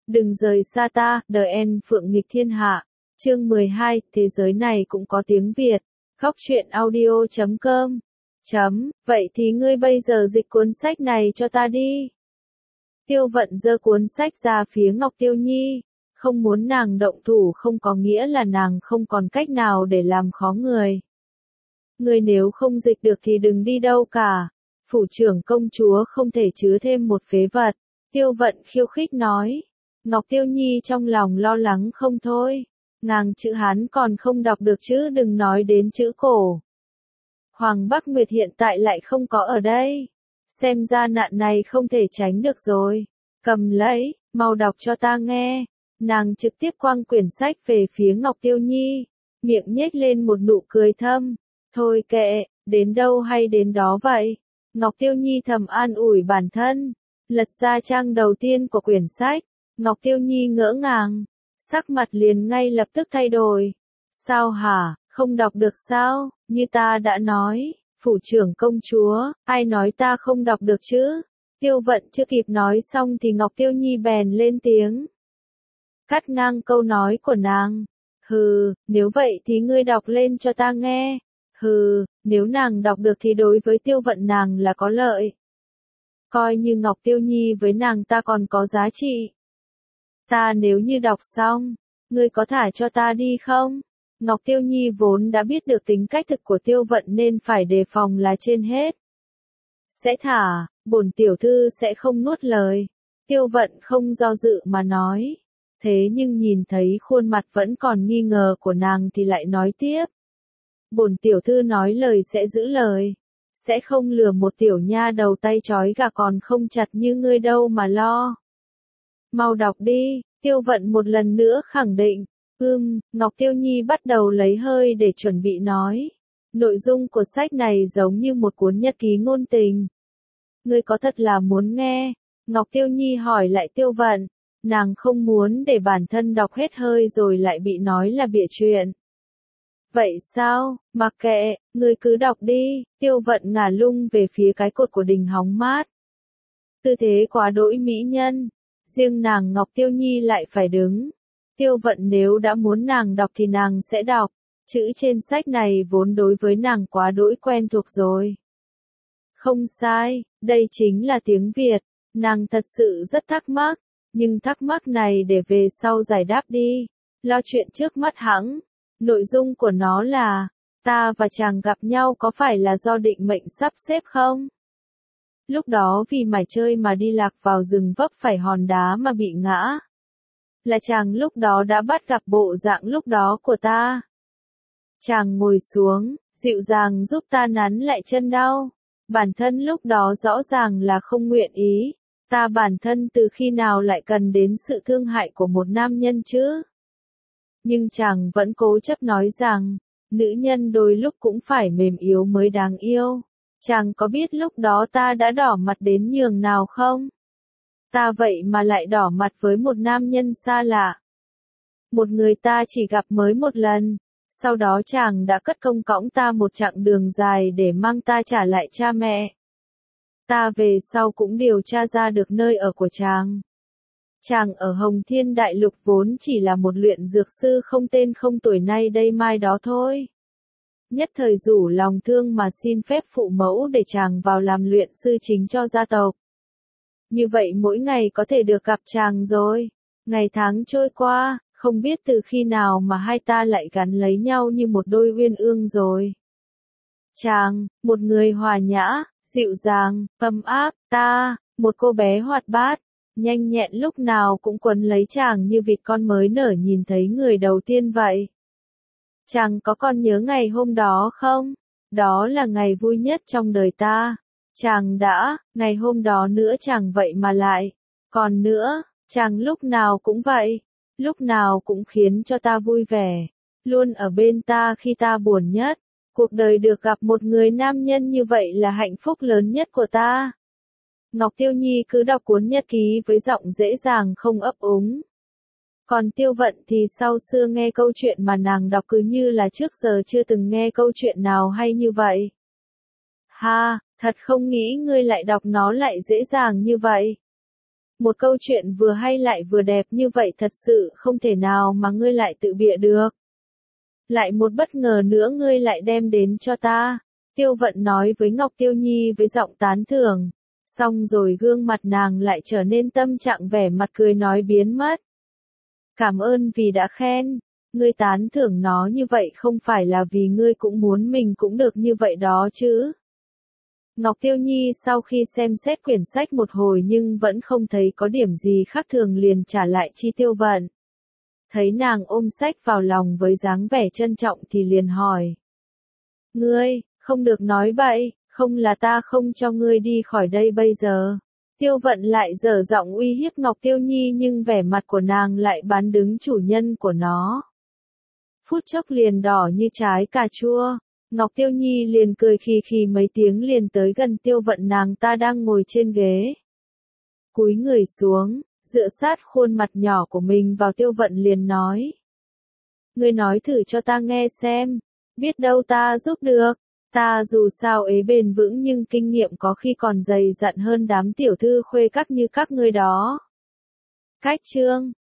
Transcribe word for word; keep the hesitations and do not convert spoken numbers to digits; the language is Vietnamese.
Đừng rời xa ta, đời en phượng nghịch thiên hạ. Chương mười hai, thế giới này cũng có tiếng Việt. Góc truyện audio chấm com. Chấm, vậy thì ngươi bây giờ dịch cuốn sách này cho ta đi. Tiêu Vận giơ cuốn sách ra phía Ngọc Tiêu Nhi. Không muốn nàng động thủ không có nghĩa là nàng không còn cách nào để làm khó người. Ngươi nếu không dịch được thì đừng đi đâu cả. Phủ trưởng công chúa không thể chứa thêm một phế vật. Tiêu Vận khiêu khích nói. Ngọc Tiêu Nhi trong lòng lo lắng không thôi. Nàng chữ Hán còn không đọc được chứ đừng nói đến chữ cổ. Hoàng Bắc Nguyệt hiện tại lại không có ở đây. Xem ra nạn này không thể tránh được rồi. Cầm lấy, mau đọc cho ta nghe. Nàng trực tiếp quăng quyển sách về phía Ngọc Tiêu Nhi. Miệng nhếch lên một nụ cười thâm. Thôi kệ, đến đâu hay đến đó vậy. Ngọc Tiêu Nhi thầm an ủi bản thân. Lật ra trang đầu tiên của quyển sách. Ngọc Tiêu Nhi ngỡ ngàng. Sắc mặt liền ngay lập tức thay đổi. Sao hả, không đọc được sao, như ta đã nói, phủ trưởng công chúa, ai nói ta không đọc được chứ? Tiêu Vận chưa kịp nói xong thì Ngọc Tiêu Nhi bèn lên tiếng. Cắt ngang câu nói của nàng. Hừ, nếu vậy thì ngươi đọc lên cho ta nghe. Hừ, nếu nàng đọc được thì đối với Tiêu Vận nàng là có lợi. Coi như Ngọc Tiêu Nhi với nàng ta còn có giá trị. Ta nếu như đọc xong, ngươi có thả cho ta đi không? Ngọc Tiêu Nhi vốn đã biết được tính cách thực của Tiêu Vận nên phải đề phòng là trên hết. Sẽ thả, bổn tiểu thư sẽ không nuốt lời. Tiêu Vận không do dự mà nói. Thế nhưng nhìn thấy khuôn mặt vẫn còn nghi ngờ của nàng thì lại nói tiếp. Bổn tiểu thư nói lời sẽ giữ lời. Sẽ không lừa một tiểu nha đầu tay trói gà còn không chặt như ngươi đâu mà lo. Mau đọc đi, Tiêu Vận một lần nữa khẳng định. Ưm, Ngọc Tiêu Nhi bắt đầu lấy hơi để chuẩn bị nói. Nội dung của sách này giống như một cuốn nhật ký ngôn tình. Ngươi có thật là muốn nghe? Ngọc Tiêu Nhi hỏi lại Tiêu Vận. Nàng không muốn để bản thân đọc hết hơi rồi lại bị nói là bịa chuyện. Vậy sao, mặc kệ, ngươi cứ đọc đi. Tiêu Vận ngả lưng về phía cái cột của đình hóng mát. Tư thế quá đỗi mỹ nhân. Riêng nàng Ngọc Tiêu Nhi lại phải đứng. Tiêu Vận nếu đã muốn nàng đọc thì nàng sẽ đọc. Chữ trên sách này vốn đối với nàng quá đỗi quen thuộc rồi. Không sai, đây chính là tiếng Việt. Nàng thật sự rất thắc mắc. Nhưng thắc mắc này để về sau giải đáp đi. Lo chuyện trước mắt hẵng. Nội dung của nó là, ta và chàng gặp nhau có phải là do định mệnh sắp xếp không? Lúc đó vì mải chơi mà đi lạc vào rừng vấp phải hòn đá mà bị ngã. Là chàng lúc đó đã bắt gặp bộ dạng lúc đó của ta. Chàng ngồi xuống, dịu dàng giúp ta nắn lại chân đau. Bản thân lúc đó rõ ràng là không nguyện ý. Ta bản thân từ khi nào lại cần đến sự thương hại của một nam nhân chứ? Nhưng chàng vẫn cố chấp nói rằng, nữ nhân đôi lúc cũng phải mềm yếu mới đáng yêu. Chàng có biết lúc đó ta đã đỏ mặt đến nhường nào không? Ta vậy mà lại đỏ mặt với một nam nhân xa lạ. Một người ta chỉ gặp mới một lần. Sau đó chàng đã cất công cõng ta một chặng đường dài để mang ta trả lại cha mẹ. Ta về sau cũng điều tra ra được nơi ở của chàng. Chàng ở Hồng Thiên Đại Lục vốn chỉ là một luyện dược sư không tên không tuổi nay đây mai đó thôi. Nhất thời rủ lòng thương mà xin phép phụ mẫu để chàng vào làm luyện sư chính cho gia tộc. Như vậy mỗi ngày có thể được gặp chàng rồi. Ngày tháng trôi qua, không biết từ khi nào mà hai ta lại gắn lấy nhau như một đôi uyên ương rồi. Chàng, một người hòa nhã, dịu dàng, ấm áp, ta, một cô bé hoạt bát, nhanh nhẹn lúc nào cũng quấn lấy chàng như vịt con mới nở nhìn thấy người đầu tiên vậy. Chàng có còn nhớ ngày hôm đó không? Đó là ngày vui nhất trong đời ta. Chàng đã, ngày hôm đó nữa chàng vậy mà lại. Còn nữa, chàng lúc nào cũng vậy. Lúc nào cũng khiến cho ta vui vẻ. Luôn ở bên ta khi ta buồn nhất. Cuộc đời được gặp một người nam nhân như vậy là hạnh phúc lớn nhất của ta. Ngọc Tiêu Nhi cứ đọc cuốn nhật ký với giọng dễ dàng không ấp úng. Còn Tiêu Vận thì sau xưa nghe câu chuyện mà nàng đọc cứ như là trước giờ chưa từng nghe câu chuyện nào hay như vậy. Ha, thật không nghĩ ngươi lại đọc nó lại dễ dàng như vậy. Một câu chuyện vừa hay lại vừa đẹp như vậy thật sự không thể nào mà ngươi lại tự bịa được. Lại một bất ngờ nữa ngươi lại đem đến cho ta. Tiêu Vận nói với Ngọc Tiêu Nhi với giọng tán thưởng. Xong rồi gương mặt nàng lại trở nên tâm trạng vẻ mặt cười nói biến mất. Cảm ơn vì đã khen. Ngươi tán thưởng nó như vậy không phải là vì ngươi cũng muốn mình cũng được như vậy đó chứ. Ngọc Tiêu Nhi sau khi xem xét quyển sách một hồi nhưng vẫn không thấy có điểm gì khác thường liền trả lại chi Tiêu Vận. Thấy nàng ôm sách vào lòng với dáng vẻ trân trọng thì liền hỏi. Ngươi, không được nói bậy, không là ta không cho ngươi đi khỏi đây bây giờ. Tiêu Vận lại dở giọng uy hiếp Ngọc Tiêu Nhi nhưng vẻ mặt của nàng lại bán đứng chủ nhân của nó. Phút chốc liền đỏ như trái cà chua. Ngọc Tiêu Nhi liền cười khì khì mấy tiếng liền tới gần Tiêu Vận nàng ta đang ngồi trên ghế. Cúi người xuống, dựa sát khuôn mặt nhỏ của mình vào Tiêu Vận liền nói. Ngươi nói thử cho ta nghe xem, biết đâu ta giúp được, ta dù sao ế bền vững nhưng kinh nghiệm có khi còn dày dặn hơn đám tiểu thư khuê các như các ngươi đó. Cách chương